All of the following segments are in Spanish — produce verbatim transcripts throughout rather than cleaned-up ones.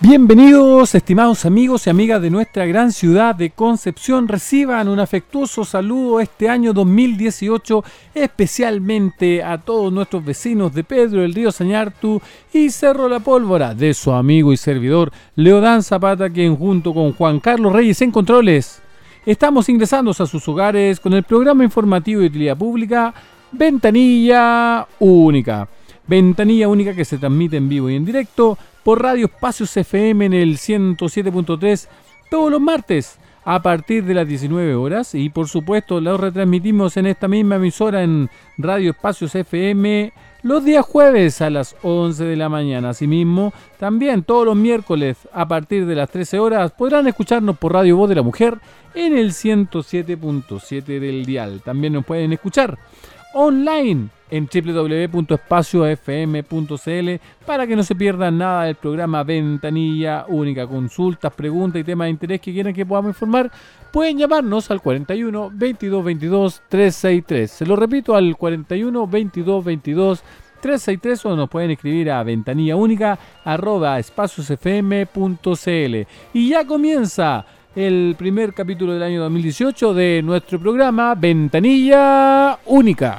Bienvenidos, estimados amigos y amigas de nuestra gran ciudad de Concepción. Reciban un afectuoso saludo este año dos mil dieciocho, especialmente a todos nuestros vecinos de Pedro del Río Sañartu y Cerro La Pólvora, de su amigo y servidor Leodán Zapata, quien junto con Juan Carlos Reyes en controles estamos ingresando a sus hogares con el programa informativo de utilidad pública Ventanilla Única. Ventanilla Única que se transmite en vivo y en directo por Radio Espacios F M en el ciento siete punto tres todos los martes a partir de las diecinueve horas, y por supuesto lo retransmitimos en esta misma emisora en Radio Espacios F M los días jueves a las once de la mañana. Asimismo, también todos los miércoles a partir de las trece horas podrán escucharnos por Radio Voz de la Mujer en el ciento siete punto siete del dial. También nos pueden escuchar online en doble u doble u doble u punto espacio f m punto c l para que no se pierdan nada del programa Ventanilla Única. Consultas, preguntas y temas de interés que quieran que podamos informar, pueden llamarnos al cuarenta y uno, veintidós, veintidós, trescientos sesenta y tres. Se lo repito, al cuarenta y uno, veintidós, veintidós, trescientos sesenta y tres, o nos pueden escribir a ventanillaúnica arroba espaciosfm punto c l. Y ya comienza el primer capítulo del año dos mil dieciocho de nuestro programa Ventanilla Única.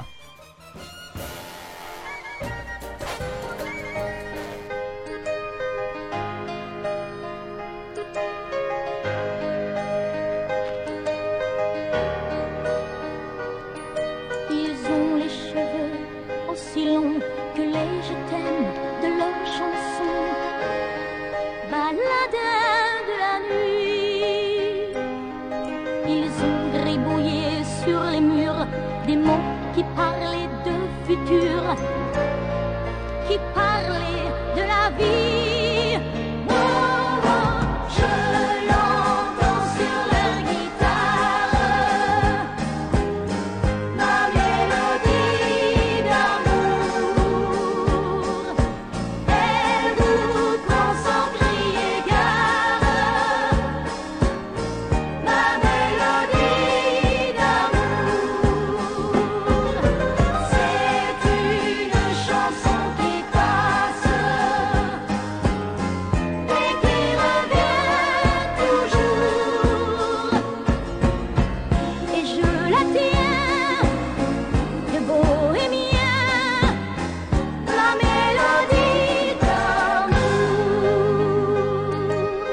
Qui parlait de futur, qui parlait de la vie. Oh, oh, je l'entends sur leur guitare, ma mélodie d'amour. Elle vous prend sans crier gare, ma mélodie d'amour. C'est une chanson qui passe et qui revient toujours. Et je la tiens de bohémien, la mélodie d'amour.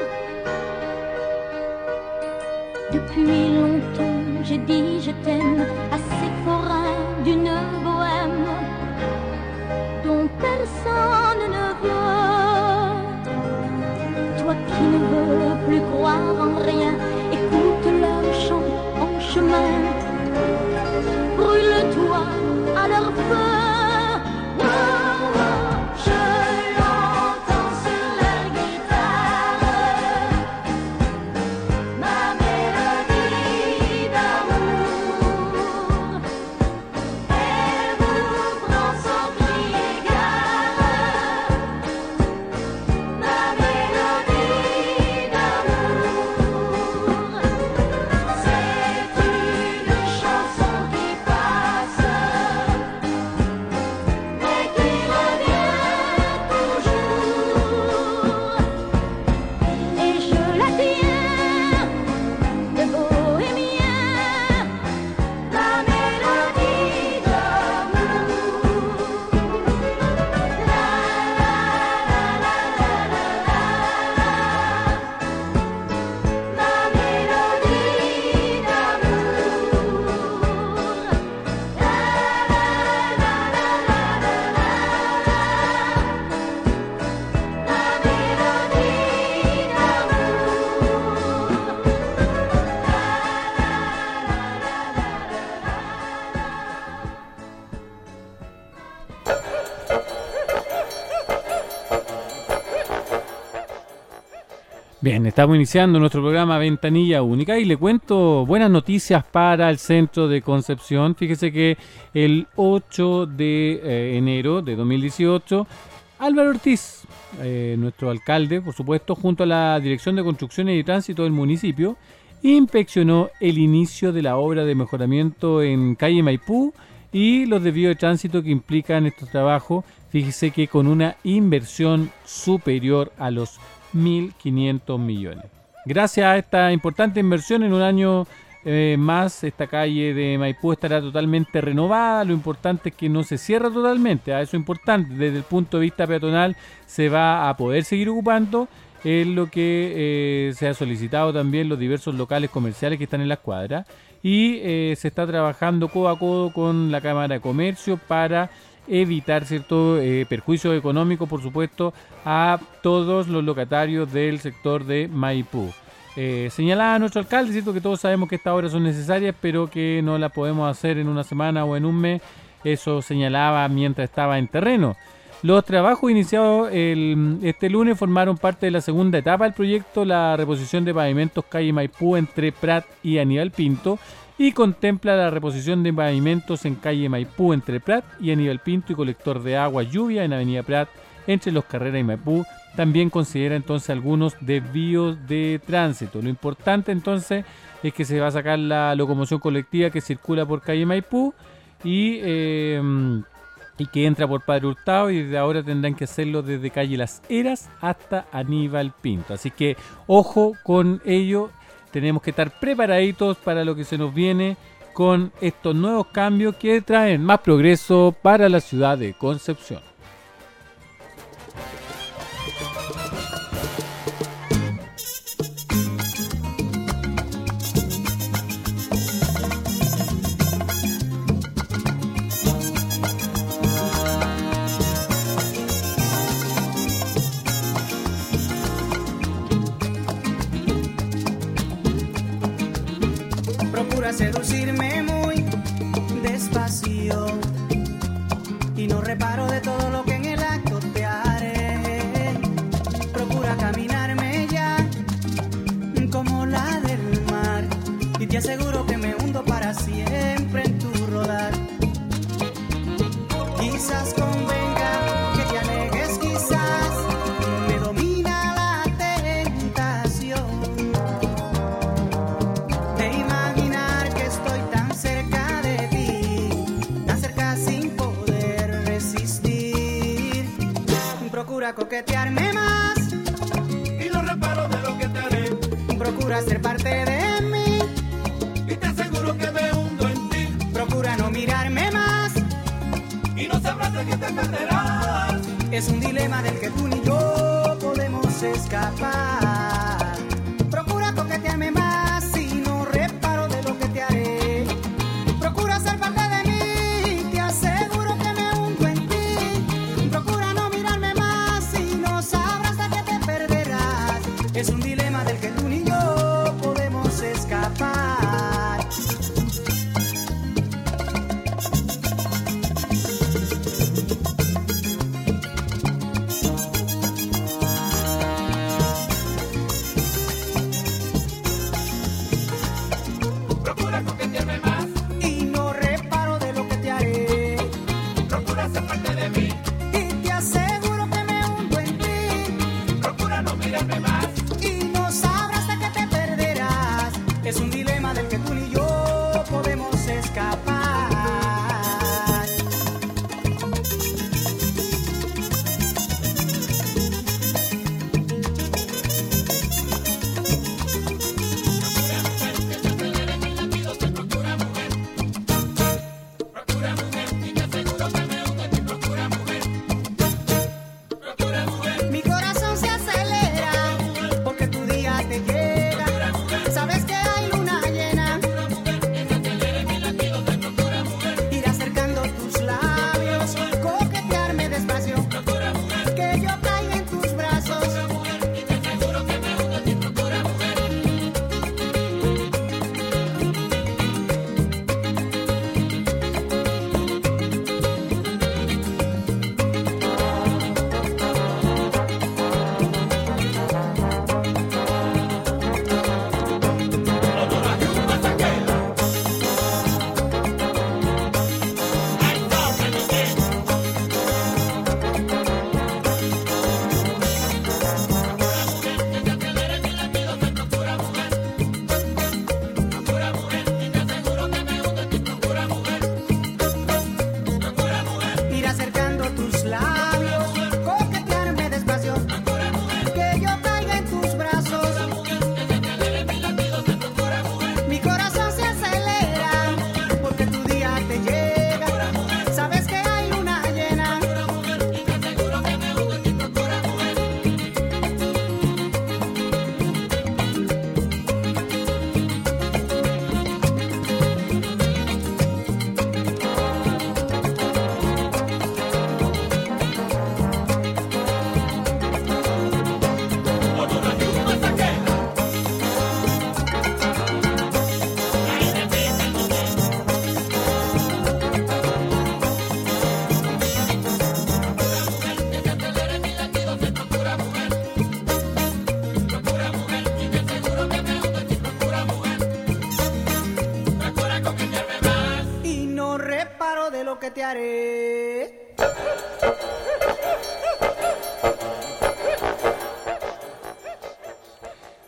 Depuis longtemps j'ai dit je t'aime à ces forains d'une bohème dont personne ne veut. Toi qui ne veux plus croire en rien, écoute leur chant en chemin, brûle-toi à leur feu. Oh, oh, je l'entends sur leur guitare, ma mélodie d'amour. Elle vous prend sans crier gare, ma mélodie d'amour. C'est une chanson qui passe et qui revient toujours. Et je la tiens de bohémien, la mélodie d'amour. La la la la la la la, ma mélodie d'amour. La la la la la la la, ma mélodie Bien, estamos iniciando nuestro programa Ventanilla Única y le cuento buenas noticias para el centro de Concepción. Fíjese que el ocho de eh, enero de dos mil dieciocho, Álvaro Ortiz, eh, nuestro alcalde, por supuesto, junto a la Dirección de Construcciones y Tránsito del municipio, inspeccionó el inicio de la obra de mejoramiento en calle Maipú y los desvíos de tránsito que implican estos trabajos. Fíjese que con una inversión superior a los mil quinientos millones. Gracias a esta importante inversión, en un año eh, más esta calle de Maipú estará totalmente renovada. Lo importante es que no se cierra totalmente, ¿eh? Eso es importante. Desde el punto de vista peatonal se va a poder seguir ocupando. Es lo que eh, se ha solicitado también los diversos locales comerciales que están en las cuadras. Y eh, se está trabajando codo a codo con la Cámara de Comercio para evitar cierto eh, perjuicio económico, por supuesto, a todos los locatarios del sector de Maipú. Eh, señalaba nuestro alcalde, cierto que todos sabemos que estas obras son necesarias, pero que no las podemos hacer en una semana o en un mes. Eso señalaba mientras estaba en terreno. Los trabajos iniciados el, este lunes formaron parte de la segunda etapa del proyecto, la reposición de pavimentos calle Maipú entre Prat y Aníbal Pinto, y contempla la reposición de pavimentos en calle Maipú entre Prat y Aníbal Pinto y colector de agua lluvia en avenida Prat entre Los Carreras y Maipú. También considera entonces algunos desvíos de tránsito. Lo importante entonces es que se va a sacar la locomoción colectiva que circula por calle Maipú y... Eh, y que entra por Padre Hurtado, y desde ahora tendrán que hacerlo desde calle Las Heras hasta Aníbal Pinto. Así que ojo con ello, tenemos que estar preparaditos para lo que se nos viene con estos nuevos cambios que traen más progreso para la ciudad de Concepción. Seducirme muy despacio y no reparo de todo lo que en el acto te haré. Procura caminarme ya como la del mar y te aseguro que me hundo para siempre en tu rodar. Quizás convenga que te alejes, quizás me domina la tentación de imaginar que estoy tan cerca de ti, tan cerca sin poder resistir. Procura coquetearme más y no reparo de lo que te haré. Procura ser parte de mí y te aseguro que me hundo en ti. Procura no mirarme más y no sabrás de qué te perderás. Es un dilema del que tú ni yo podemos escapar. Procura coquetearme más y no reparo de lo que te haré. Procura ser parte de mí, te aseguro que me hundo en ti. Procura no mirarme más y no sabrás de qué te perderás. Es un dilema del que tú ni yo podemos escapar. Procura coquetearme más Y no reparo de lo que te haré. procura ser parte de mí. Y te aseguro que me hundo en ti. Procura no mirarme más Y no sabrás de qué te perderás. Es un dilema del que tú ni yo podemos escapar. Procura mujer y te aseguro que me hundo en ti. Procura mujer. Procura mujer. Mi corazón se acelera porque tu día te llega. Sabes que hay luna llena Que se aceleren mis latidos de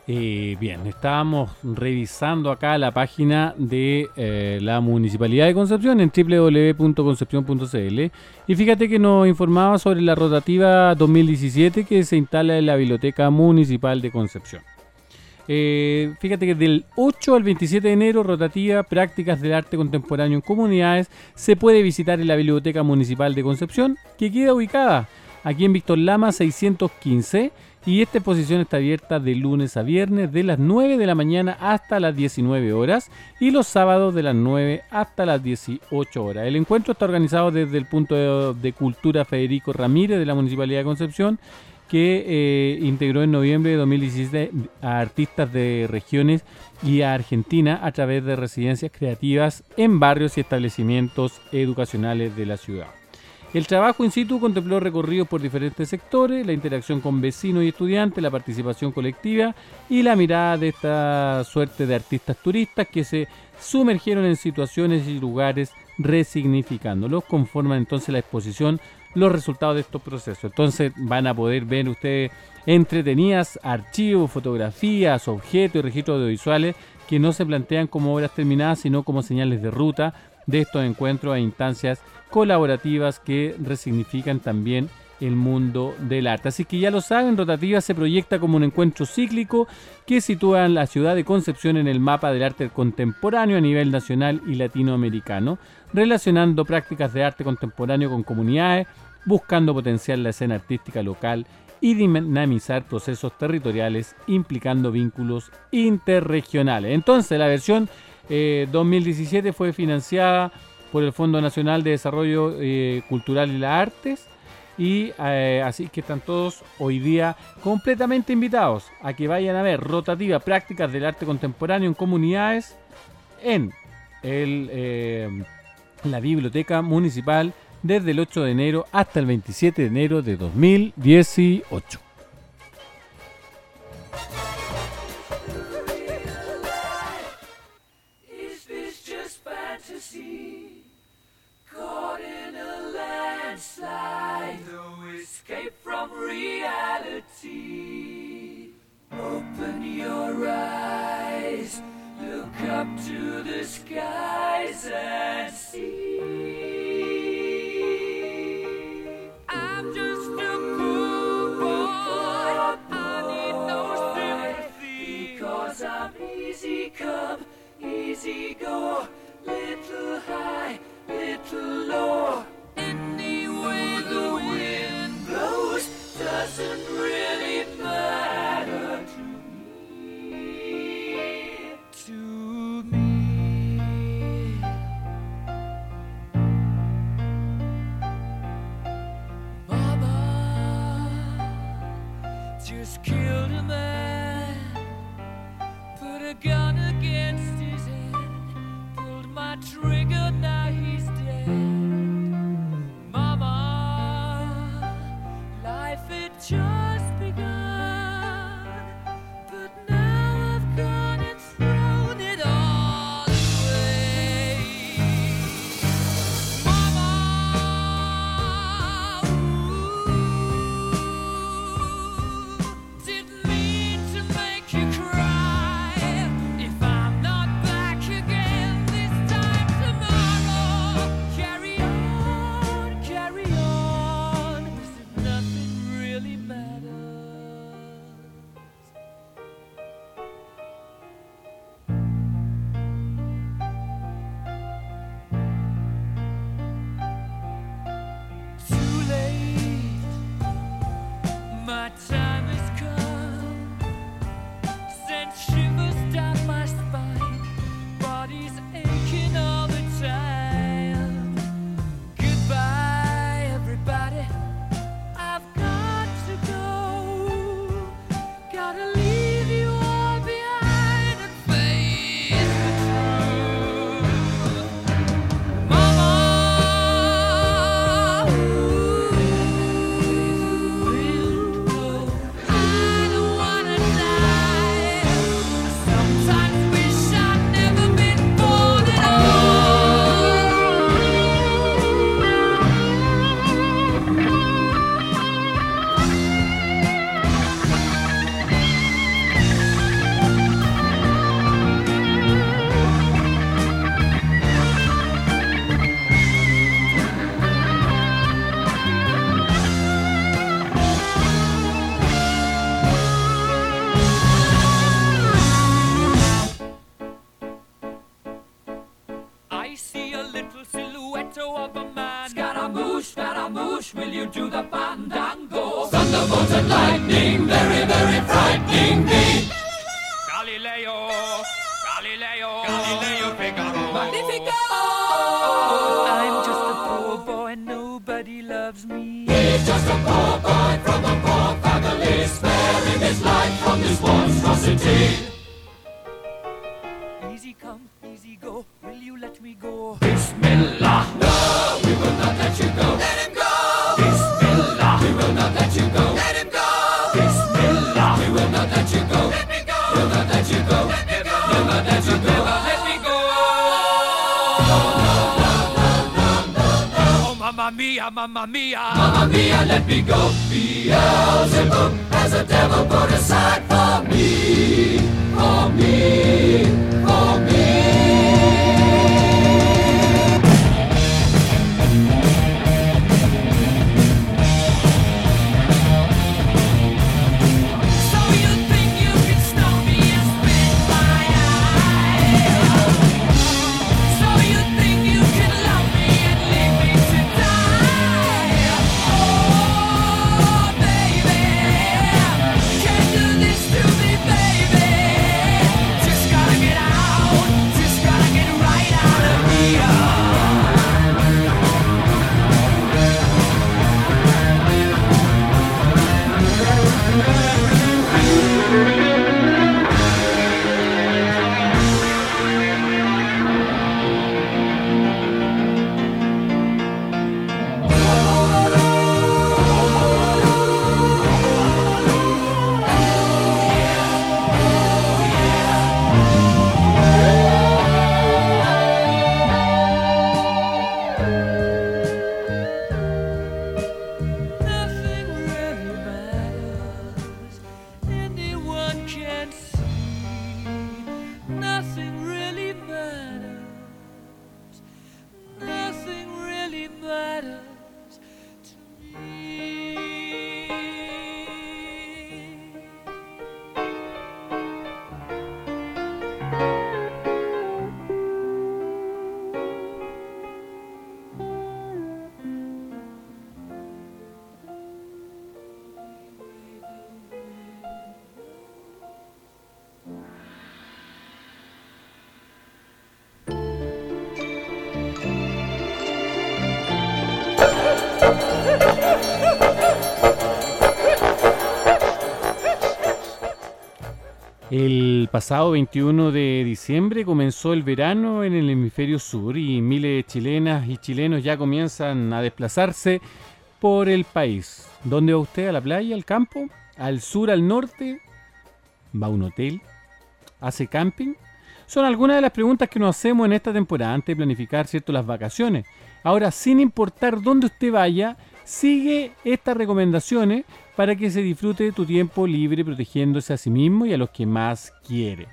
Eh, bien, estábamos revisando acá la página de eh, la Municipalidad de Concepción en doble u doble u doble u punto concepción punto c l y fíjate que nos informaba sobre la rotativa dos mil diecisiete que se instala en la Biblioteca Municipal de Concepción. Eh, fíjate que del ocho al veintisiete de enero, rotativa Prácticas del Arte Contemporáneo en Comunidades, se puede visitar en la Biblioteca Municipal de Concepción, que queda ubicada aquí en Víctor Lama seiscientos quince, y esta exposición está abierta de lunes a viernes de las nueve de la mañana hasta las diecinueve horas y los sábados de las nueve hasta las dieciocho horas. El encuentro está organizado desde el Punto de, de Cultura Federico Ramírez de la Municipalidad de Concepción, que eh, integró en noviembre de dos mil diecisiete a artistas de regiones y a Argentina a través de residencias creativas en barrios y establecimientos educacionales de la ciudad. El trabajo in situ contempló recorridos por diferentes sectores, la interacción con vecinos y estudiantes, la participación colectiva y la mirada de esta suerte de artistas turistas que se sumergieron en situaciones y lugares resignificándolos. Conforman entonces la exposición los resultados de estos procesos. Entonces van a poder ver ustedes entretenidas archivos, fotografías, objetos y registros audiovisuales que no se plantean como obras terminadas, sino como señales de ruta de estos encuentros e instancias colaborativas que resignifican también el mundo del arte. Así que ya lo saben, Rotativa se proyecta como un encuentro cíclico que sitúa a la ciudad de Concepción en el mapa del arte contemporáneo a nivel nacional y latinoamericano, relacionando prácticas de arte contemporáneo con comunidades, buscando potenciar la escena artística local y dinamizar procesos territoriales implicando vínculos interregionales. Entonces la versión eh, dos mil diecisiete fue financiada por el Fondo Nacional de Desarrollo eh, Cultural y las Artes, y eh, así que están todos hoy día completamente invitados a que vayan a ver Rotativa Prácticas del Arte Contemporáneo en Comunidades en el, eh, la Biblioteca Municipal desde el ocho de enero hasta el veintisiete de enero de dos mil dieciocho. Open your eyes, look up to the skies and see. I'm just a poor boy, I need no sympathy, because I'm easy come, easy go, little high, little low. Any way the wind blows doesn't really matter to me, to me. Mama just killed a man, put a gun against his head, pulled my trigger, now he's dead. Mama, life had just begun, but now I've gone and thrown it all away. Mama, ooh, didn't mean to make you cry. If I'm not back again this time tomorrow, carry on, carry on, as if nothing really matters. Too late, my time has come, sent shivers down my spine, body's aching all the time. Goodbye, everybody, I've got to go, gotta leave you all behind and face the truth. Mama, ooh, the wind blows push, will you do the fandango? Thunderbolt and lightning, very, very frightening me. Galileo, Galileo, Galileo Figaro. Magnifico! I'm just a poor boy, nobody loves me. He's just a poor boy from a poor family, sparing his life from this monstrosity. Easy come, easy go, will you let me go? Bismillah! No, we will not let you go. Let him go! Bismillah! We will not let you go. Let him go! Bismillah! We will not let you go. Let me go! We'll not let you go. Let me go! We'll not let you go. Let me go! No, no, no, no, no, no, no. Oh, mamma mia, mamma mia! Mamma mia, let me go. Beelzebub has a devil put aside for me, for me, for me. El pasado veintiuno de diciembre comenzó el verano en el hemisferio sur y miles de chilenas y chilenos ya comienzan a desplazarse por el país. ¿Dónde va usted? ¿A la playa? ¿Al campo? ¿Al sur? ¿Al norte? ¿Va a un hotel? ¿Hace camping? Son algunas de las preguntas que nos hacemos en esta temporada antes de planificar, ¿cierto?, las vacaciones. Ahora, sin importar dónde usted vaya, sigue estas recomendaciones para que se disfrute tu tiempo libre protegiéndose a sí mismo y a los que más quiere.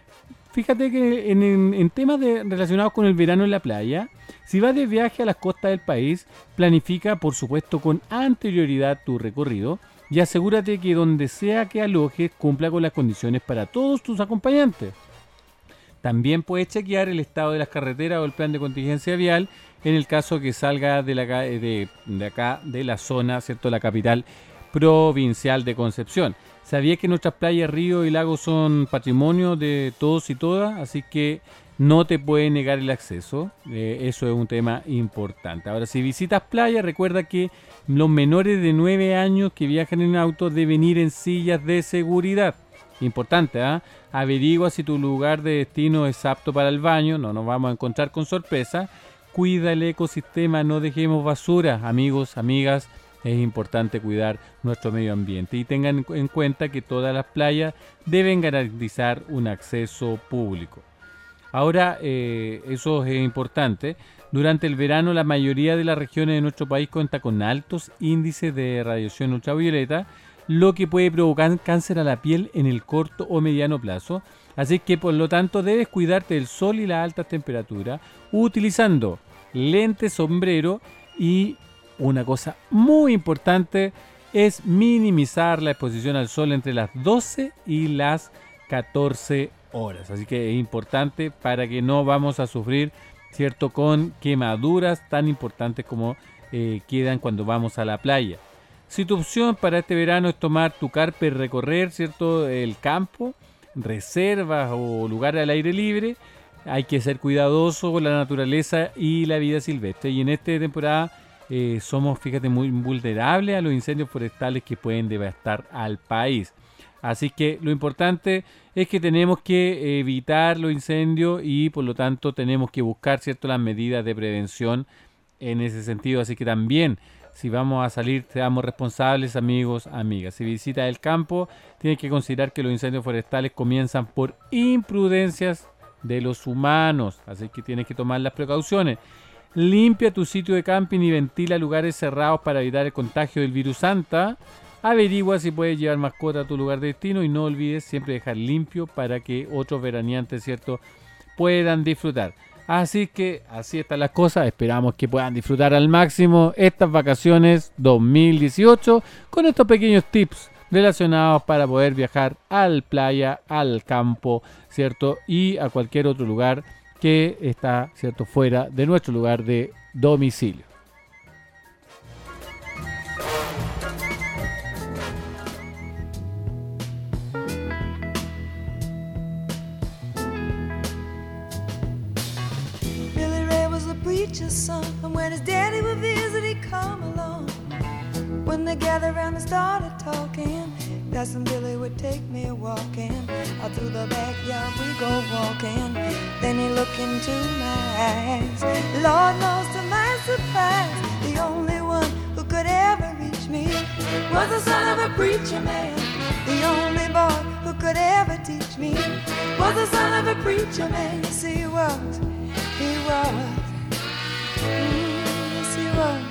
Fíjate que en, en, en temas de, relacionados con el verano en la playa, si vas de viaje a las costas del país, planifica por supuesto con anterioridad tu recorrido y asegúrate que donde sea que alojes cumpla con las condiciones para todos tus acompañantes. También puedes chequear el estado de las carreteras o el plan de contingencia vial en el caso que salga de, la, de, de acá, de la zona, ¿cierto?, la capital provincial de Concepción. ¿Sabías que nuestras playas, ríos y lagos son patrimonio de todos y todas? Así que no te puede negar el acceso. Eh, eso es un tema importante. Ahora, si visitas playas, recuerda que los menores de nueve años que viajan en auto deben ir en sillas de seguridad. Importante, ¿ah? ¿eh? Averigua si tu lugar de destino es apto para el baño. No nos vamos a encontrar con sorpresa. Cuida el ecosistema, no dejemos basura. Amigos, amigas, es importante cuidar nuestro medio ambiente. Y tengan en cuenta que todas las playas deben garantizar un acceso público. Ahora, eh, eso es importante. Durante el verano, la mayoría de las regiones de nuestro país cuenta con altos índices de radiación ultravioleta, lo que puede provocar cáncer a la piel en el corto o mediano plazo. Así que, por lo tanto, debes cuidarte del sol y las altas temperaturas utilizando lentes, sombrero y una cosa muy importante es minimizar la exposición al sol entre las doce y las catorce horas. Así que es importante para que no vamos a sufrir, ¿cierto?, con quemaduras tan importantes como eh, quedan cuando vamos a la playa. Si tu opción para este verano es tomar tu carpa y recorrer, ¿cierto?, el campo, reservas o lugares al aire libre, hay que ser cuidadoso con la naturaleza y la vida silvestre. Y en esta temporada eh, somos, fíjate, muy vulnerables a los incendios forestales que pueden devastar al país. Así que lo importante es que tenemos que evitar los incendios y por lo tanto tenemos que buscar, ¿cierto?, las medidas de prevención en ese sentido. Así que también, si vamos a salir, seamos responsables, amigos, amigas. Si visitas el campo, tienes que considerar que los incendios forestales comienzan por imprudencias de los humanos. Así que tienes que tomar las precauciones. Limpia tu sitio de camping y ventila lugares cerrados para evitar el contagio del virus Santa. Averigua si puedes llevar mascota a tu lugar de destino y no olvides siempre dejar limpio para que otros veraneantes, ¿cierto?, puedan disfrutar. Así que así están las cosas. Esperamos que puedan disfrutar al máximo estas vacaciones dos mil dieciocho con estos pequeños tips relacionados para poder viajar al playa, al campo, ¿cierto?, y a cualquier otro lugar que está, ¿cierto?, fuera de nuestro lugar de domicilio. Preacher's son, and when his daddy would visit, he'd come along. When they gathered around and started talking, Cousin Billy would take me walking. Out through the backyard we go walking. Then he looked into my eyes. Lord knows to my surprise, the only one who could ever reach me was the son of a preacher man. The only boy who could ever teach me was the son of a preacher man. Yes, he was, he was. Yes, he was.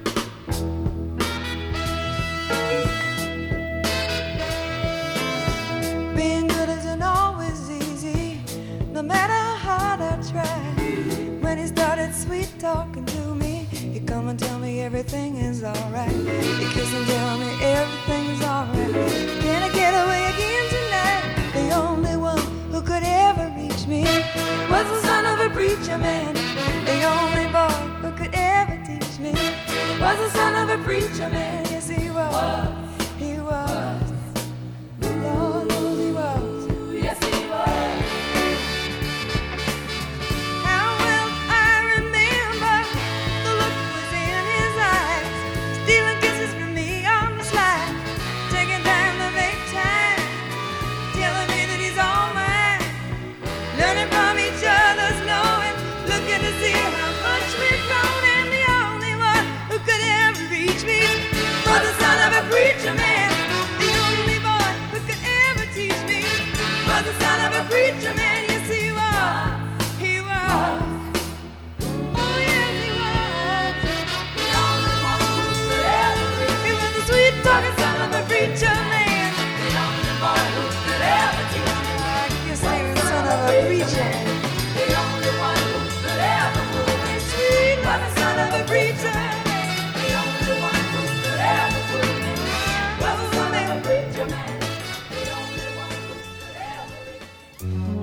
Being good isn't always easy, no matter how hard I try. When he started sweet talking to me, he'd come and tell me everything is alright. He'd kiss and tell me everything is alright. Can I get away again tonight? The only one who could ever reach me was the son of a preacher man. The only boy who could ever teach me was the son of a preacher man. Yes, he was. He was. Lord knows he was. Yes, he was. How well I remember the look was in his eyes, stealing kisses from me on the slide, taking time to make time, telling me that he's all mine, learning from each other's knowing, looking to see how much we've grown, and the only one who could ever reach me was the son of a preacher man. The only boy who could ever teach me was the son of a preacher man. Yes, he was. He was. Oh, yes, he was. The only one who could ever reach me. He was the sweet talking son of a preacher man. The only boy who could ever teach me. I guess he was the son of a preacher. The only one who could ever move me sweet was the son of a preacher man. The only one who could ever move me was the son of a preacher man. The only one who could ever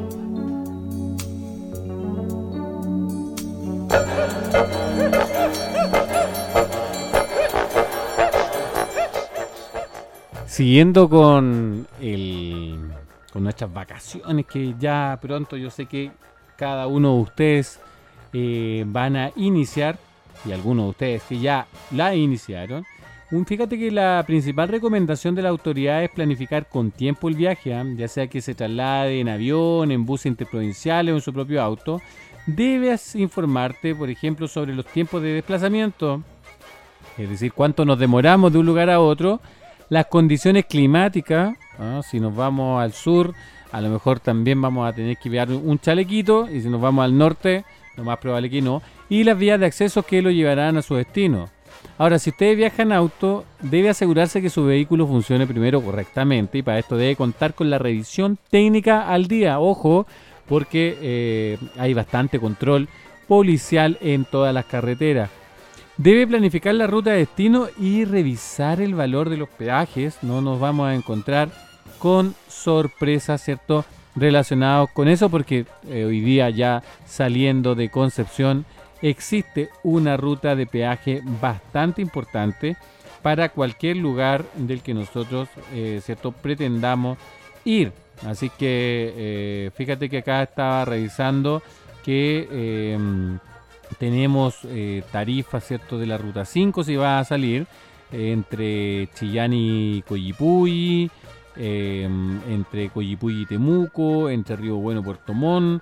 Siguiendo con el con nuestras vacaciones, que ya pronto yo sé que cada uno de ustedes eh, van a iniciar, y algunos de ustedes que ya la iniciaron. Un, fíjate que la principal recomendación de la autoridad es planificar con tiempo el viaje, ¿eh? Ya sea que se traslade en avión, en buses interprovinciales o en su propio auto. Debes informarte, por ejemplo, sobre los tiempos de desplazamiento, es decir, cuánto nos demoramos de un lugar a otro, las condiciones climáticas, ¿no? Si nos vamos al sur, a lo mejor también vamos a tener que llevar un chalequito, y si nos vamos al norte, lo más probable que no, y las vías de acceso que lo llevarán a su destino. Ahora, si ustedes viajan en auto, debe asegurarse que su vehículo funcione primero correctamente, y para esto debe contar con la revisión técnica al día. Ojo, porque eh, hay bastante control policial en todas las carreteras. Debe planificar la ruta de destino y revisar el valor de los peajes. No nos vamos a encontrar con sorpresas, ¿cierto?, relacionados con eso, porque eh, hoy día ya saliendo de Concepción existe una ruta de peaje bastante importante para cualquier lugar del que nosotros eh, ¿cierto? pretendamos ir. Así que eh, fíjate que acá estaba revisando que eh, tenemos eh, tarifas, ¿cierto? de la ruta cinco si va a salir eh, entre Chillán y Coyipulli, eh, entre Coyipulli y Temuco, entre Río Bueno y Puerto Montt,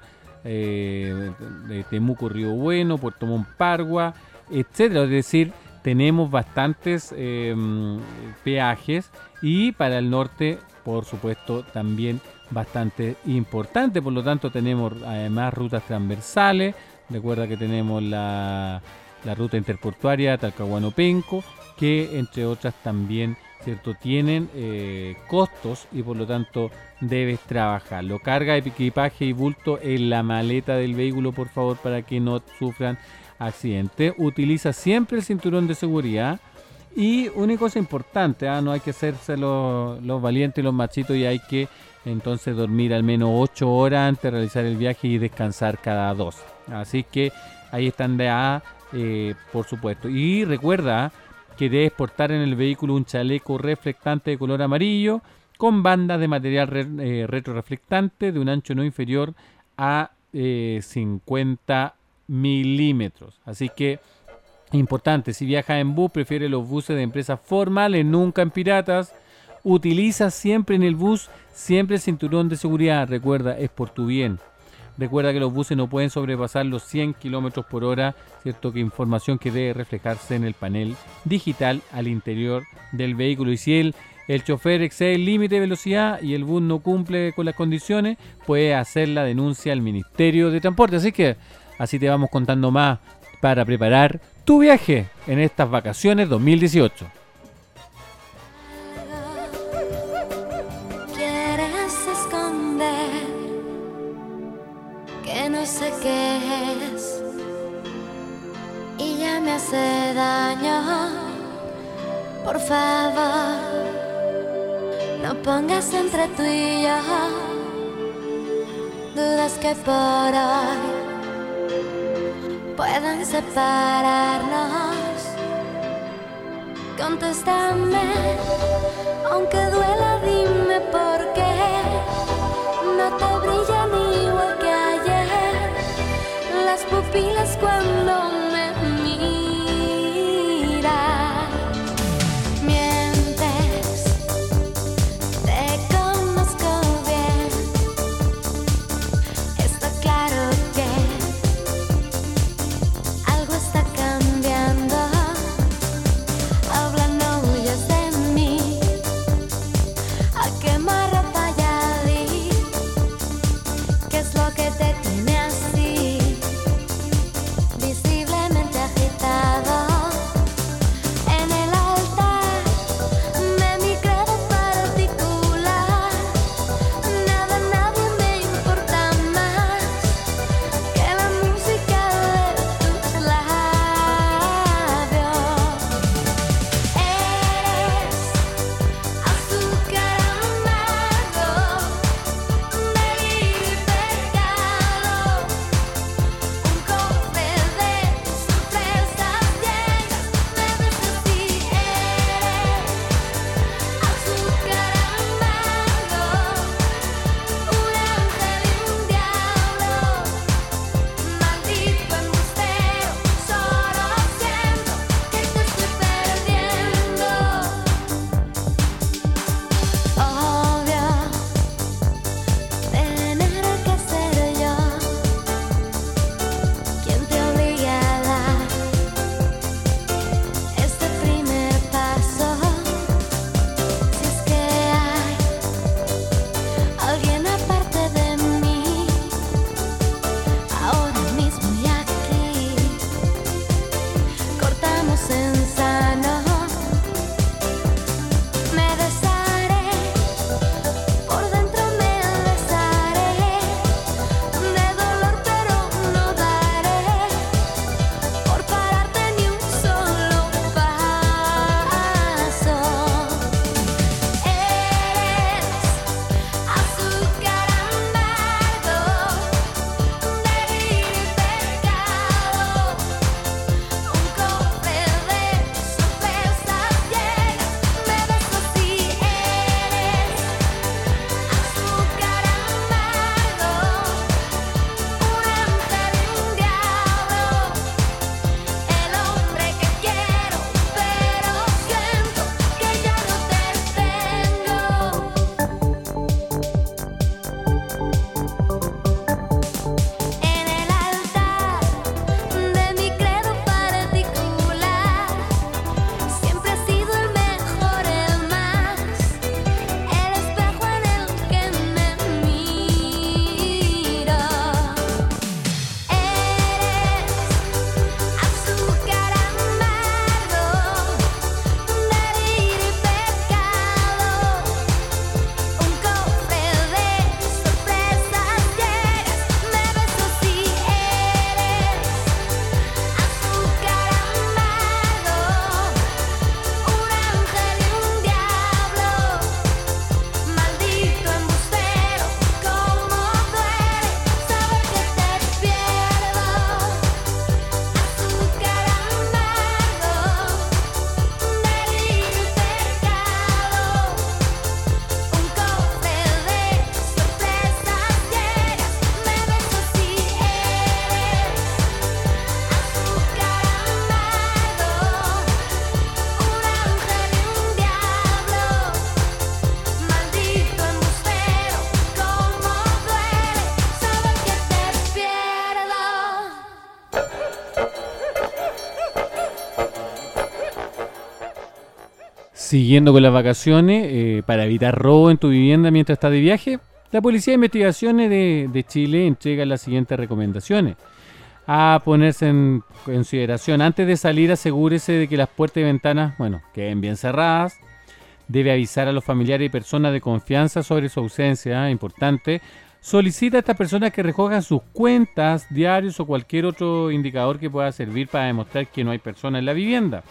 eh, de Temuco Río Bueno, Puerto Montt Pargua, etcétera. Es decir, tenemos bastantes eh, peajes, y para el norte, por supuesto, también bastante importante. Por lo tanto, tenemos además rutas transversales. Recuerda que tenemos la, la ruta interportuaria Talcahuano-Penco, que entre otras también, ¿cierto? tienen eh, costos, y por lo tanto debes trabajarlo. Carga de equipaje y bulto en la maleta del vehículo, por favor, para que no sufran accidente. Utiliza siempre el cinturón de seguridad. Y una cosa importante, ¿eh? no hay que hacerse los, los valientes y los machitos, y hay que entonces dormir al menos ocho horas antes de realizar el viaje y descansar cada dos. Así que ahí están de A, eh, por supuesto. Y recuerda que debes portar en el vehículo un chaleco reflectante de color amarillo con bandas de material re, eh, retroreflectante de un ancho no inferior a eh, cincuenta milímetros. Así que, importante, si viajas en bus, prefiere los buses de empresas formales, nunca en piratas. Utiliza siempre en el bus, siempre el cinturón de seguridad. Recuerda, es por tu bien. Recuerda que los buses no pueden sobrepasar los cien kilómetros por hora, ¿cierto? Que información que debe reflejarse en el panel digital al interior del vehículo. Y si el, el chofer excede el límite de velocidad y el bus no cumple con las condiciones, puede hacer la denuncia al Ministerio de Transporte. Así que así te vamos contando más para preparar tu viaje en estas vacaciones dos mil dieciocho. Quieres esconder que no sé qué es y ya me hace daño. Por favor, no pongas entre tú y yo dudas que por hoy puedan separarnos. Contéstame, aunque duela, dime por qué no te brillan igual que ayer las pupilas cuando me miras. Mientes, te conozco bien. Está claro que algo está cambiando. Habla, no huyas de mí. Siguiendo con las vacaciones, eh, para evitar robo en tu vivienda mientras estás de viaje, la Policía de Investigaciones de, de Chile entrega las siguientes recomendaciones. A ponerse en consideración, antes de salir asegúrese de que las puertas y ventanas, bueno, queden bien cerradas. Debe avisar a los familiares y personas de confianza sobre su ausencia, ¿eh? Importante. Solicita a estas personas que recojan sus cuentas, diarios o cualquier otro indicador que pueda servir para demostrar que no hay personas en la vivienda.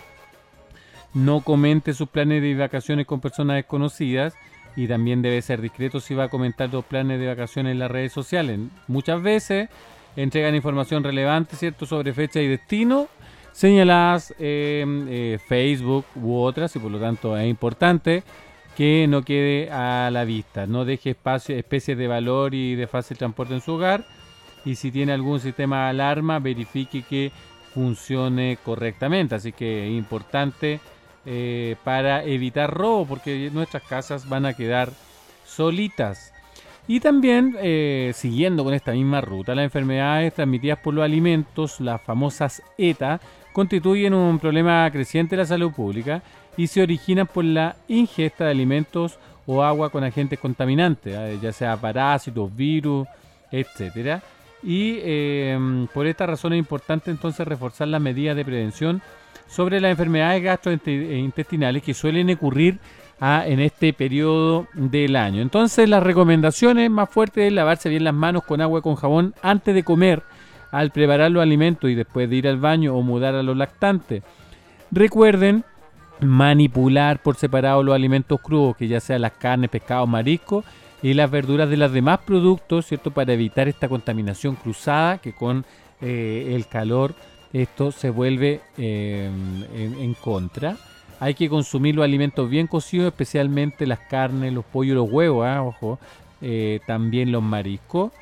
No comente sus planes de vacaciones con personas desconocidas y también debe ser discreto si va a comentar los planes de vacaciones en las redes sociales. Muchas veces entregan información relevante, ¿cierto?, sobre fecha y destino, señaladas eh, eh, Facebook u otras, y por lo tanto es importante que no quede a la vista. No deje espacio, especies de valor y de fácil transporte en su hogar, y si tiene algún sistema de alarma, verifique que funcione correctamente. Así que es importante eh, para evitar robo, porque nuestras casas van a quedar solitas. Y también, eh, siguiendo con esta misma ruta, las enfermedades transmitidas por los alimentos, las famosas E T A, constituyen un problema creciente de la salud pública y se originan por la ingesta de alimentos o agua con agentes contaminantes, ¿eh? ya sea parásitos, virus, etcétera. Y eh, por esta razón es importante entonces reforzar las medidas de prevención sobre las enfermedades gastrointestinales que suelen ocurrir ah, en este periodo del año. Entonces las recomendaciones más fuertes es lavarse bien las manos con agua y con jabón antes de comer, al preparar los alimentos y después de ir al baño o mudar a los lactantes. Recuerden manipular por separado los alimentos crudos, que ya sean las carnes, pescados, mariscos y las verduras de los demás productos, ¿cierto?, para evitar esta contaminación cruzada que con eh, el calor esto se vuelve eh, en, en contra. Hay que consumir los alimentos bien cocidos, especialmente las carnes, los pollos, los huevos, ¿eh? ojo, eh, también los mariscos.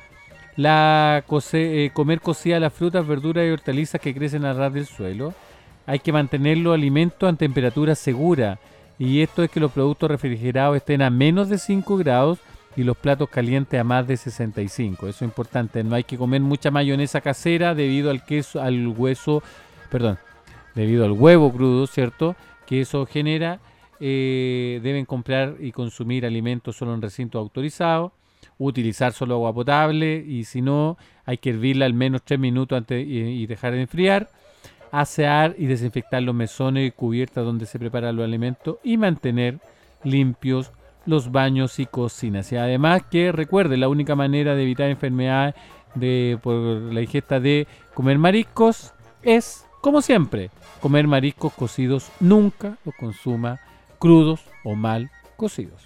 La coce, eh, comer cocidas las frutas, verduras y hortalizas que crecen a ras del suelo. Hay que mantener los alimentos a temperatura segura, y esto es que los productos refrigerados estén a menos de cinco grados y los platos calientes a más de sesenta y cinco. Eso es importante. No hay que comer mucha mayonesa casera debido al queso, al hueso, perdón, debido al huevo crudo, ¿cierto?, que eso genera. Eh, deben comprar y consumir alimentos solo en recintos autorizados. Utilizar solo agua potable, y si no, hay que hervirla al menos tres minutos antes y, y dejar de enfriar. Asear y desinfectar los mesones y cubiertas donde se preparan los alimentos y mantener limpios los baños y cocinas. Y además que recuerde, la única manera de evitar enfermedades de, por la ingesta de comer mariscos es, como siempre, comer mariscos cocidos. Nunca los consuma crudos o mal cocidos.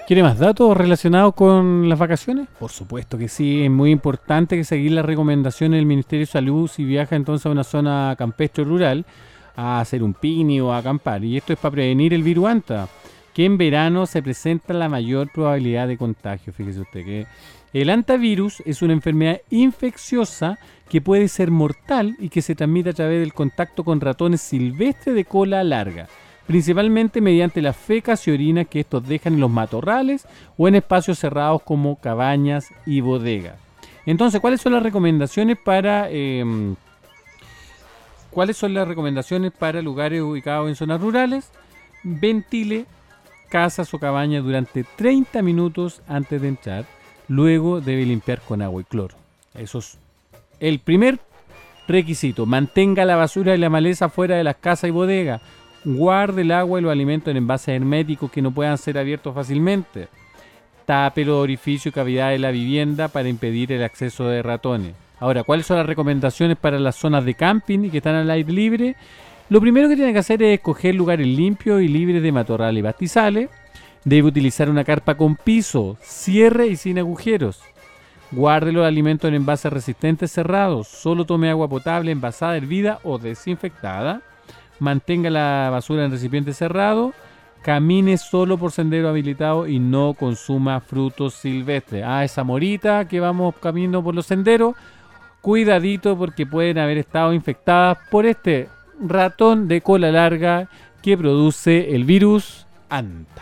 ¿Quiere más datos relacionados con las vacaciones? Por supuesto que sí, es muy importante que seguir las recomendaciones del Ministerio de Salud si viaja entonces a una zona campestre o rural a hacer un picnic o a acampar. Y esto es para prevenir el virus anta, que en verano se presenta la mayor probabilidad de contagio. Fíjese usted que el antivirus es una enfermedad infecciosa que puede ser mortal y que se transmite a través del contacto con ratones silvestres de cola larga, principalmente mediante las fecas y orinas que estos dejan en los matorrales o en espacios cerrados como cabañas y bodegas. Entonces, ¿cuáles son las recomendaciones para eh, cuáles son las recomendaciones para lugares ubicados en zonas rurales? Ventile casas o cabañas durante treinta minutos antes de entrar. Luego debe limpiar con agua y cloro. Eso es el primer requisito. Mantenga la basura y la maleza fuera de las casas y bodegas. Guarde el agua y los alimentos en envases herméticos que no puedan ser abiertos fácilmente. Tape los orificios y cavidades de la vivienda para impedir el acceso de ratones. Ahora, ¿cuáles son las recomendaciones para las zonas de camping y que están al aire libre? Lo primero que tiene que hacer es escoger lugares limpios y libres de matorral y pastizales. Debe utilizar una carpa con piso, cierre y sin agujeros. Guarde los alimentos en envases resistentes cerrados. Solo tome agua potable, envasada, hervida o desinfectada. Mantenga la basura en recipiente cerrado. Camine solo por sendero habilitado y no consuma frutos silvestres. Ah, esa morita que vamos caminando por los senderos, cuidadito porque pueden haber estado infectadas por este ratón de cola larga que produce el virus anta.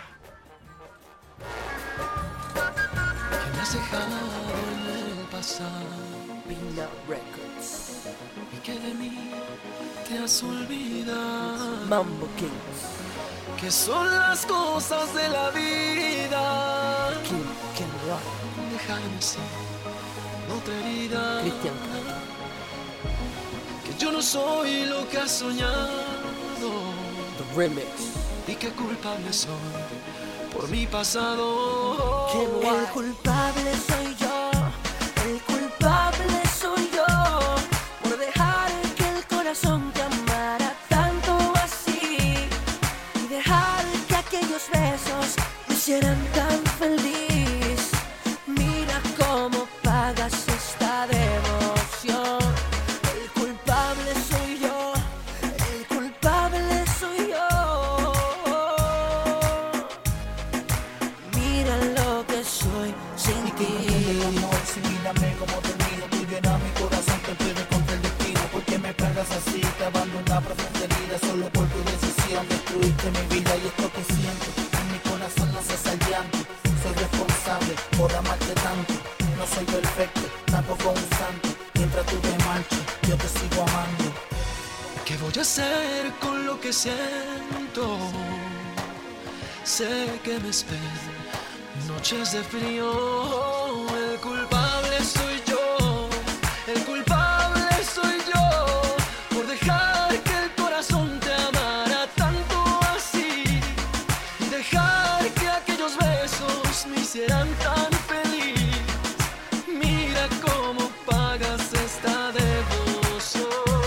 Que me has dejado en el pasado Peanut Records, y que de mí te has olvidado. Mambo Kings, Que son las cosas de la vida. Kim, Kim Rock, Dejarme sin otra herida. Cristian Castro, Que yo no soy lo que has soñado. The Remix, Y que culpable soy por mi pasado. Kim El White, culpable soy yo, el culpable soy yo, por dejar que el corazón te amara tanto así, y dejar que aquellos besos me hicieran tan feliz. Mira cómo pagas esta devoción. El culpable soy yo, el culpable soy yo. Mira lo que soy sin ti. amor, si mírame como termino, tuyo era mi corazón, te pierdes contra el destino. ¿Por qué me cargas así? Te abandono una profunda herida solo por tu decisión. Destruiste mi vida y esto que siento. En mi corazón no cesa el llanto. Soy responsable por amarte tanto. No soy perfecto, tampoco un santo. Mientras tú te marches, yo te sigo amando. ¿Qué voy a hacer con lo que siento? Sé que me esperan noches de frío. El culpable soy yo, el culpable soy yo, por dejar que el corazón te amara tanto así, y dejar que aquellos besos me hicieran tan feliz. Mira cómo pagas esta devoción.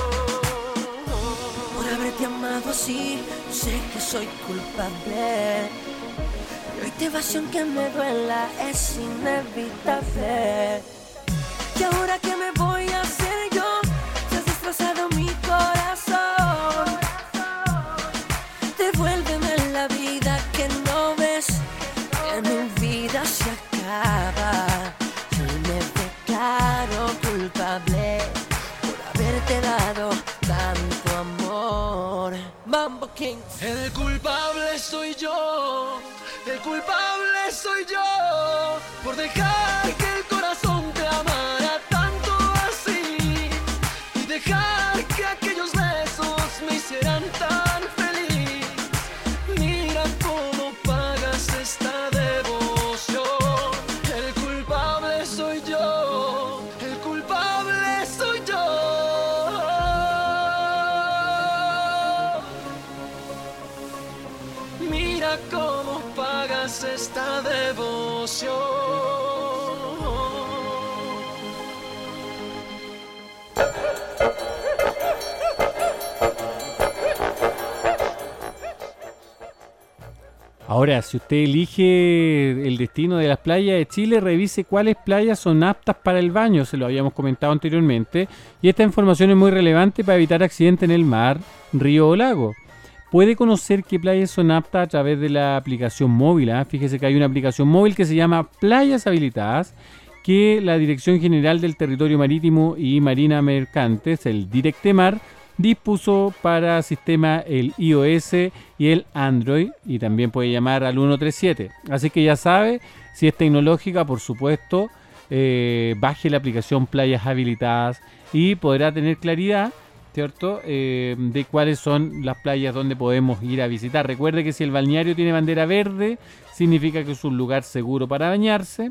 Por haberte amado así, sé que soy culpable. Pero esta evasión que me duela es inevitable. ¿Y ahora qué me voy a hacer yo? Si has destrozado mi corazón. Devuélveme la vida que no ves, que mi vida se acaba. Y me declaro culpable por haberte dado tanto amor. Mambo Kings, El culpable soy yo, el culpable soy yo, por dejar que el corazón te amara tanto así, y dejar que aquellos besos me hicieran tan feliz. Mira cómo pagas esta devoción. El culpable soy yo, el culpable soy yo. Mira cómo pagas esta devoción. Ahora, si usted elige el destino de las playas de Chile, revise cuáles playas son aptas para el baño, se lo habíamos comentado anteriormente, y esta información es muy relevante para evitar accidentes en el mar, río o lago. Puede conocer qué playas son aptas a través de la aplicación móvil. ¿eh? Fíjese que hay una aplicación móvil que se llama Playas Habilitadas, que la Dirección General del Territorio Marítimo y Marina Mercantes, el Directemar, dispuso para sistema el iOS y el Android, y también puede llamar al ciento treinta y siete. Así que ya sabe, si es tecnológica, por supuesto, eh, baje la aplicación Playas Habilitadas y podrá tener claridad, ¿cierto?, eh, de cuáles son las playas donde podemos ir a visitar. Recuerde que si el balneario tiene bandera verde, significa que es un lugar seguro para bañarse,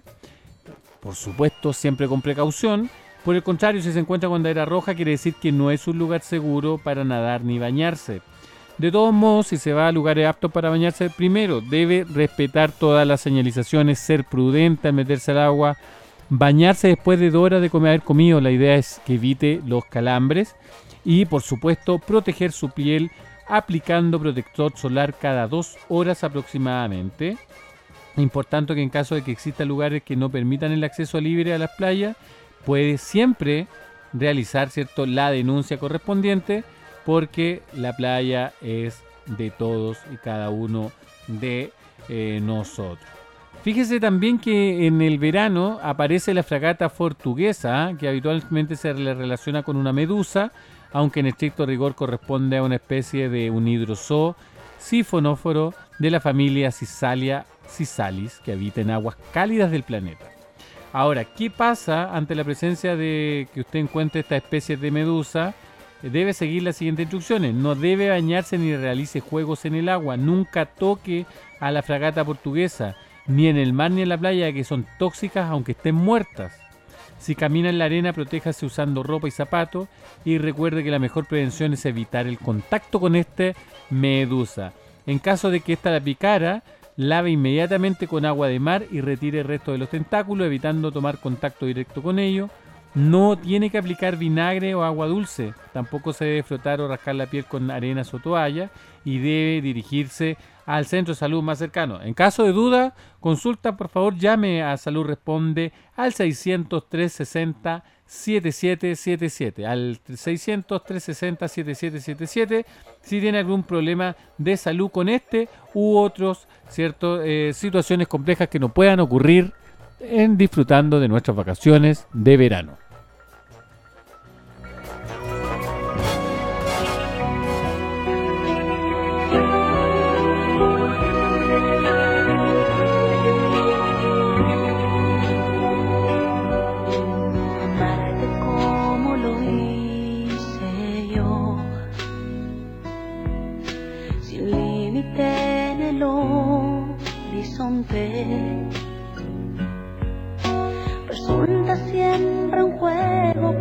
por supuesto, siempre con precaución. Por el contrario, si se encuentra con bandera roja, quiere decir que no es un lugar seguro para nadar ni bañarse. De todos modos, si se va a lugares aptos para bañarse, primero debe respetar todas las señalizaciones, ser prudente al meterse al agua, bañarse después de dos horas de comer, haber comido. La idea es que evite los calambres y, por supuesto, proteger su piel aplicando protector solar cada dos horas aproximadamente. Importante que en caso de que existan lugares que no permitan el acceso libre a las playas, puede siempre realizar, ¿cierto?, la denuncia correspondiente, porque la playa es de todos y cada uno de eh, nosotros. Fíjese también que en el verano aparece la fragata Portuguesa, ¿eh? que habitualmente se le relaciona con una medusa, aunque en estricto rigor corresponde a una especie de un hidrozoo sifonóforo de la familia Cisalia Cisalis, que habita en aguas cálidas del planeta. Ahora, ¿qué pasa ante la presencia de que usted encuentre esta especie de medusa? Debe seguir las siguientes instrucciones. No debe bañarse ni realice juegos en el agua. Nunca toque a la fragata Portuguesa, ni en el mar ni en la playa, que son tóxicas aunque estén muertas. Si camina en la arena, protéjase usando ropa y zapatos. Y recuerde que la mejor prevención es evitar el contacto con esta medusa. En caso de que ésta la picara, lave inmediatamente con agua de mar y retire el resto de los tentáculos, evitando tomar contacto directo con ellos. No tiene que aplicar vinagre o agua dulce. Tampoco se debe frotar o rascar la piel con arenas o toallas. Y debe dirigirse al centro de salud más cercano. En caso de duda, consulta, por favor, llame a Salud Responde al seiscientos tres sesenta setenta y siete setenta y siete. Al seiscientos tres sesenta setenta y siete setenta y siete si tiene algún problema de salud con este u otros, ¿cierto? Eh, situaciones complejas que no puedan ocurrir en disfrutando de nuestras vacaciones de verano. Amarte como lo hice yo, sin límite en el horizonte. Resulta siempre un juego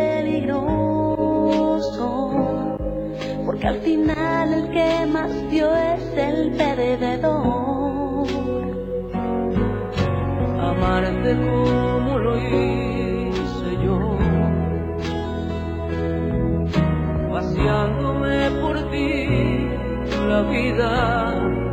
peligroso, porque al final el que más dio es el perdedor. Amarte como lo hice yo, paseándome por ti la vida.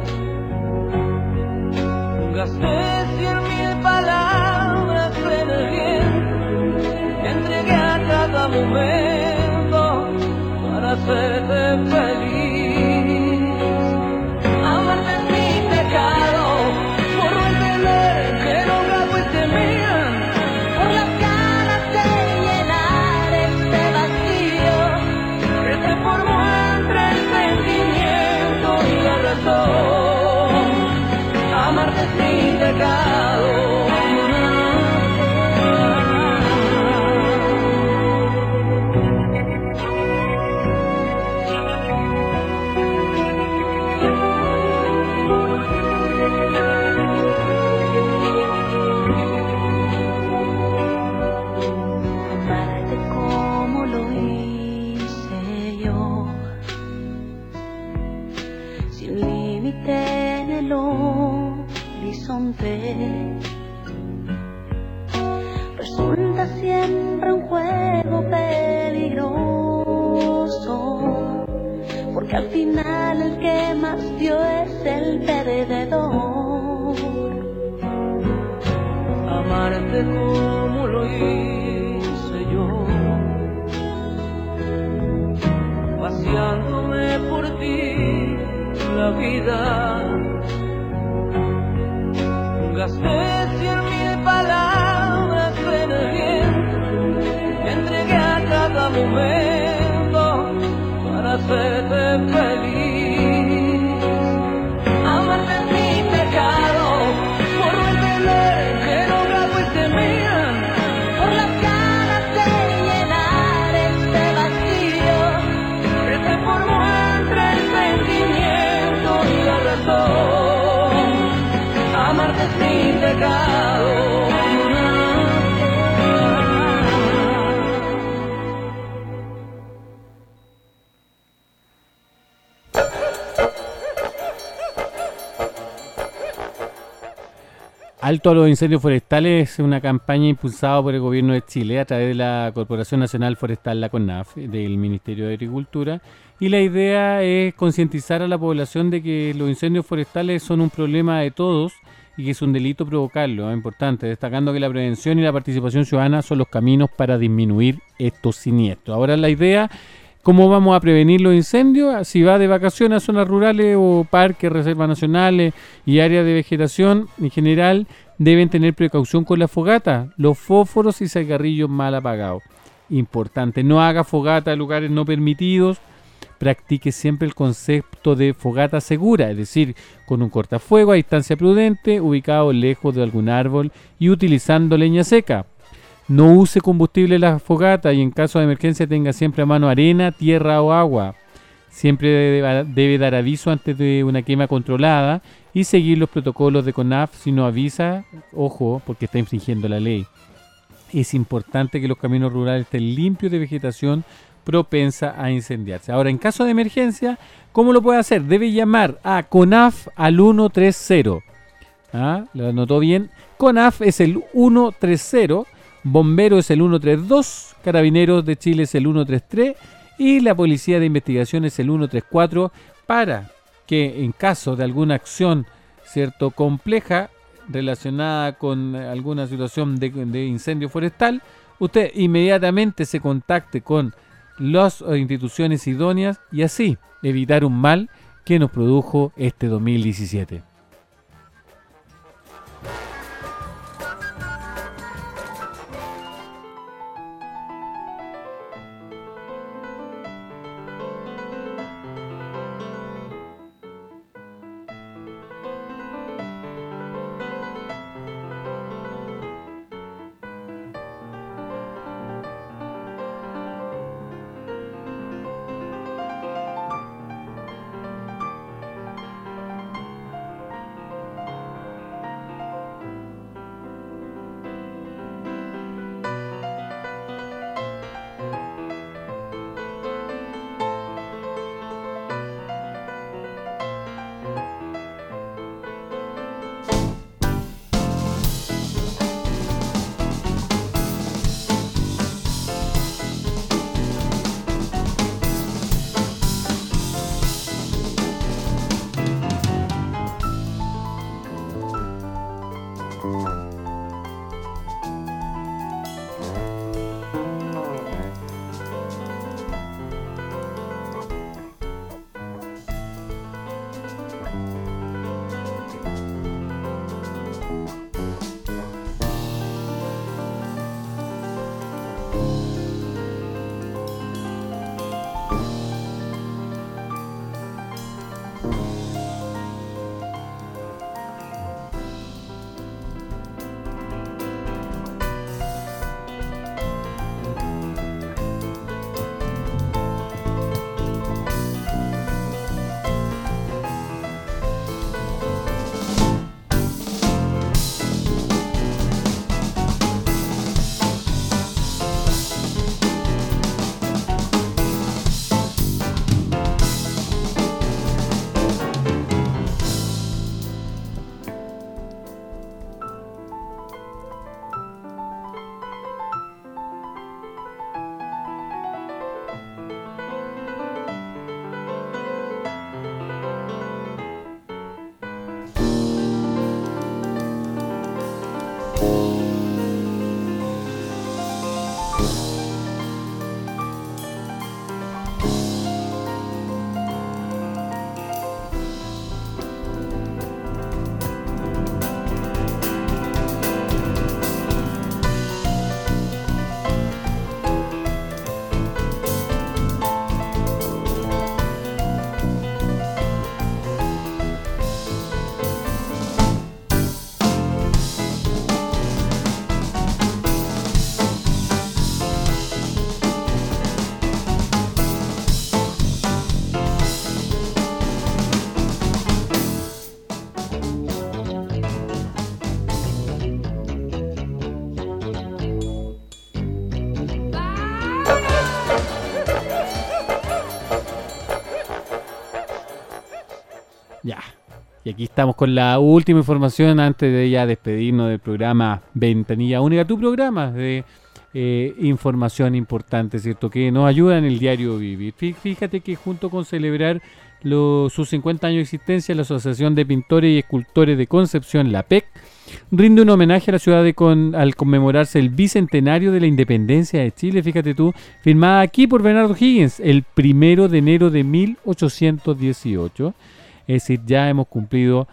Gasté cien mil palabras en el viento, entregué a cada momento para hacerte feliz. Amarte es mi pecado, por no entender que nunca fuiste mía, Por las ganas de llenar este vacío que se formó entre el sentimiento y la razón. Amarte es mi pecado. Amarte como lo hice yo, sin límite en el horizonte. Resulta siempre un juego peligroso, porque que al final el que más dio es el perdedor. Amarte como lo hice yo, paseándome por ti la vida. Gasté cien mil palabras en el viento, me entregué a cada momento para hacerte feliz. Amarte es mi pecado, por no entender que no grabo este mío, Por las ganas de llenar este vacío que se formó entre el sentimiento y la razón. Amarte es mi pecado. Alto a los incendios forestales es una campaña impulsada por el gobierno de Chile a través de la Corporación Nacional Forestal, la CONAF, del Ministerio de Agricultura, y la idea es concientizar a la población de que los incendios forestales son un problema de todos y que es un delito provocarlo, es importante, destacando que la prevención y la participación ciudadana son los caminos para disminuir estos siniestros. Ahora la idea, ¿cómo vamos a prevenir los incendios? Si va de vacaciones a zonas rurales o parques, reservas nacionales y áreas de vegetación en general, deben tener precaución con la fogata, los fósforos y cigarrillos mal apagados. Importante, no haga fogata en lugares no permitidos. Practique siempre el concepto de fogata segura, es decir, con un cortafuego a distancia prudente, ubicado lejos de algún árbol y utilizando leña seca. No use combustible en la fogata y en caso de emergencia tenga siempre a mano arena, tierra o agua. Siempre debe, debe dar aviso antes de una quema controlada y seguir los protocolos de CONAF. Si no avisa, ojo, porque está infringiendo la ley. Es importante que los caminos rurales estén limpios de vegetación propensa a incendiarse. Ahora, en caso de emergencia, ¿cómo lo puede hacer? Debe llamar a CONAF al ciento treinta. ¿Ah? ¿Lo anotó bien? CONAF es el ciento treinta. Bomberos es el ciento treinta y dos, Carabineros de Chile es el ciento treinta y tres y la Policía de Investigación es el ciento treinta y cuatro, para que en caso de alguna acción, cierto, compleja relacionada con alguna situación de, de incendio forestal, usted inmediatamente se contacte con las instituciones idóneas y así evitar un mal que nos produjo este dos mil diecisiete. aquí estamos con la última información antes de ya despedirnos del programa Ventanilla Única, tu programa de eh, información importante, ¿cierto? Que nos ayuda en el diario vivir. Fíjate que junto con celebrar los, sus cincuenta años de existencia, la Asociación de Pintores y Escultores de Concepción, la A P E C, rinde un homenaje a la ciudad de con, al conmemorarse el bicentenario de la independencia de Chile, fíjate tú, firmada aquí por Bernardo Higgins el primero de enero de mil ochocientos dieciocho. Es decir, ya hemos cumplido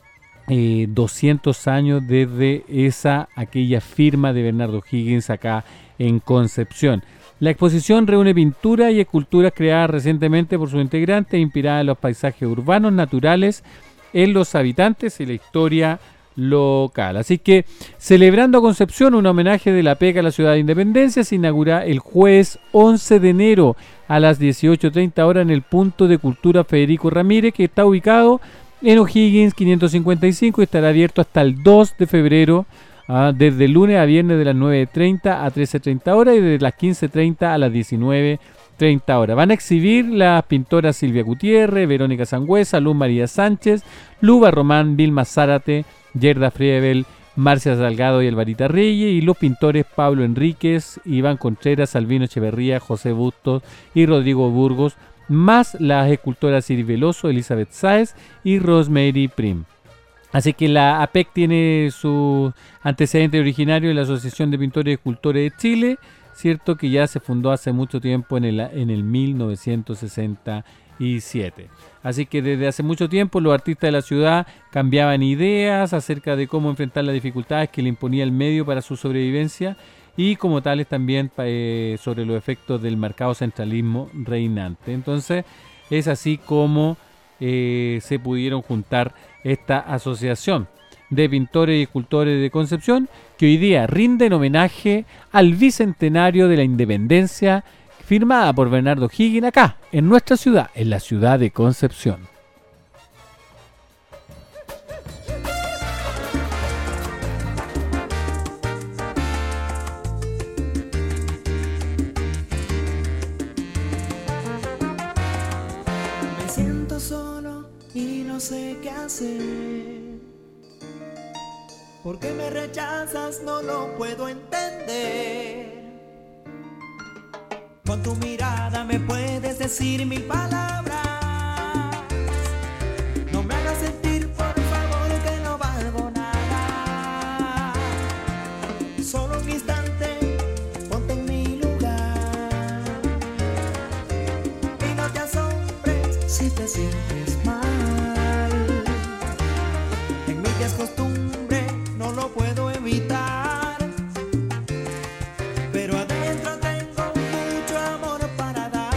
eh, doscientos años desde esa aquella firma de Bernardo Higgins acá en Concepción. La exposición reúne pinturas y esculturas creadas recientemente por sus integrantes, inspiradas en los paisajes urbanos naturales, en los habitantes y la historia local. Así que, celebrando a Concepción, un homenaje de la P E C a la ciudad de Independencia se inaugura el jueves once de enero a las dieciocho treinta horas en el Punto de Cultura Federico Ramírez, que está ubicado en O'Higgins quinientos cincuenta y cinco y estará abierto hasta el dos de febrero, ah, desde lunes a viernes de las nueve treinta a trece treinta horas y desde las quince treinta a las diecinueve treinta horas. Van a exhibir las pintoras Silvia Gutiérrez, Verónica Sangüesa, Luz María Sánchez, Luba Román, Vilma Zárate, Gerda Frevel, Marcia Salgado y Alvarita Reyes, y los pintores Pablo Enríquez, Iván Contreras, Albino Echeverría, José Bustos y Rodrigo Burgos, más las escultoras Iris Veloso, Elizabeth Sáez y Rosemary Prim. Así que la A P E C tiene su antecedente originario en la Asociación de Pintores y Escultores de Chile, cierto, que ya se fundó hace mucho tiempo en el, en el mil novecientos sesenta y siete. Así que desde hace mucho tiempo los artistas de la ciudad cambiaban ideas acerca de cómo enfrentar las dificultades que le imponía el medio para su sobrevivencia y como tales también eh, sobre los efectos del marcado centralismo reinante. Entonces es así como eh, se pudieron juntar esta asociación de pintores y escultores de Concepción, que hoy día rinden homenaje al bicentenario de la independencia, firmada por Bernardo Higgins acá, en nuestra ciudad, en la ciudad de Concepción. Me siento solo y no sé qué hacer. ¿Por qué me rechazas? No lo puedo entender. Con tu mirada me puedes decir mil palabras. No me hagas sentir, por favor, que no valgo nada. Solo un instante, ponte en mi lugar. Y no te asombres si te sientes mal. En mí ya es costumbre, no lo puedo evitar. Pero adentro tengo mucho amor para dar.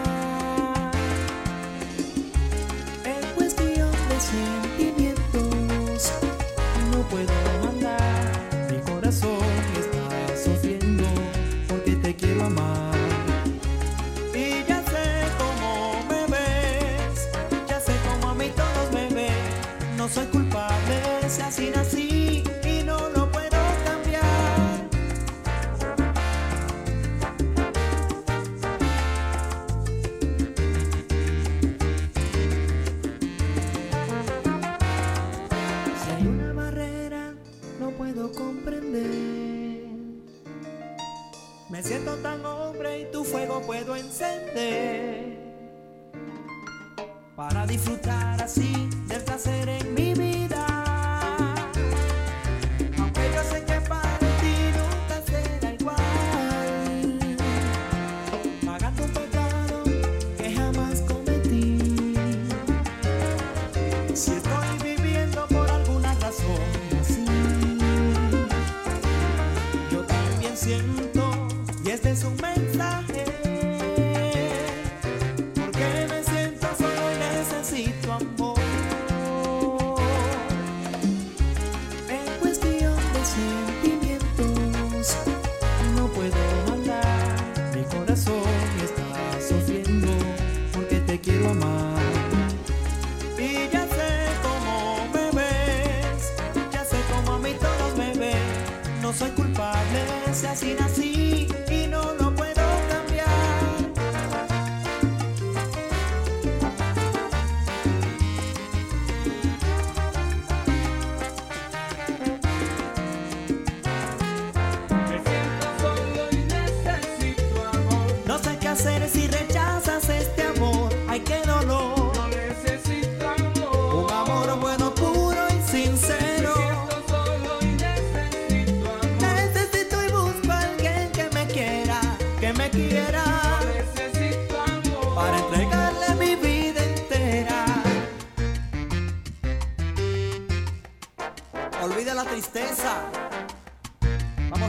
En cuestión de sentimientos no puedo mandar. Mi corazón está sufriendo porque te quiero amar. Y ya sé cómo me ves, ya sé cómo a mí todos me ven. No soy culpable, si así nací y no lo puedo cambiar. Si hay una barrera, no puedo comprender. Me siento tan hombre y tu fuego puedo encender. Para disfrutar así del placer en mi vida. Aunque yo sé que para ti nunca será igual. Pagando un pecado que jamás cometí. Si estoy viviendo por alguna razón así, yo también siento, y este es un mensaje. Porque me siento solo y necesito amor. En cuestión de sentimientos no puedo mandar. Mi corazón está sufriendo porque te quiero amar. Y ya sé cómo me ves, ya sé cómo a mí todos me ven. No soy culpable, si así nací y no lo puedo cambiar.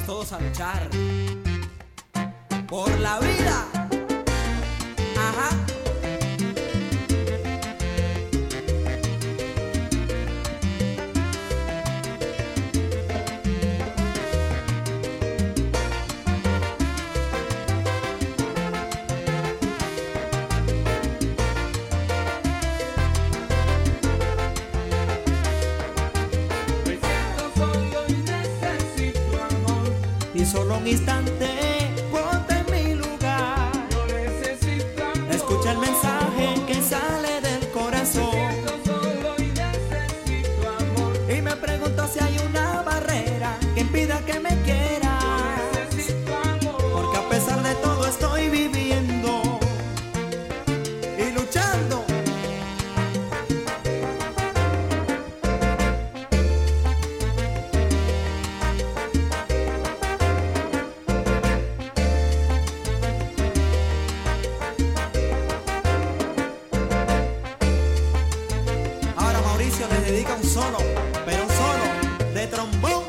todos a luchar por la vida. Ajá. Y solo un instante, ponte en mi lugar. Yo necesito amor. Escucha el mensaje que sale del corazón. Me siento solo y necesito amor. Y me pregunto si hay una barrera que impida que me quieras. Yo necesito amor. Porque a pesar de todo estoy viviendo y luchando. Les dedica un solo, pero un solo de trombón.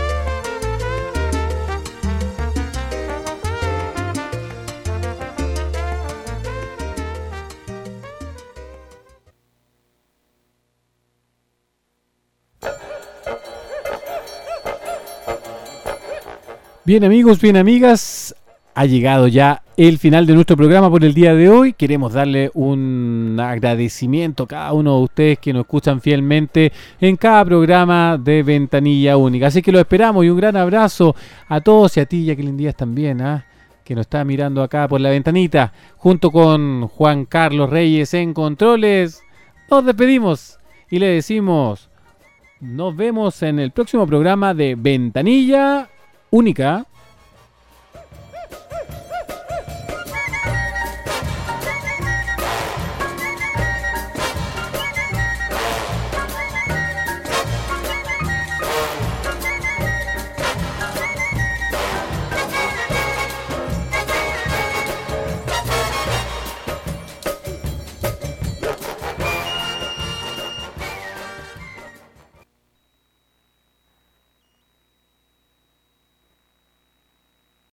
Bien amigos, bien amigas, ha llegado ya el final de nuestro programa por el día de hoy. Queremos darle un agradecimiento a cada uno de ustedes que nos escuchan fielmente en cada programa de Ventanilla Única. Así que lo esperamos y un gran abrazo a todos y a ti, Jacqueline Díaz también, ¿eh? que nos está mirando acá por la ventanita, junto con Juan Carlos Reyes en controles. Nos despedimos y le decimos, nos vemos en el próximo programa de Ventanilla Única.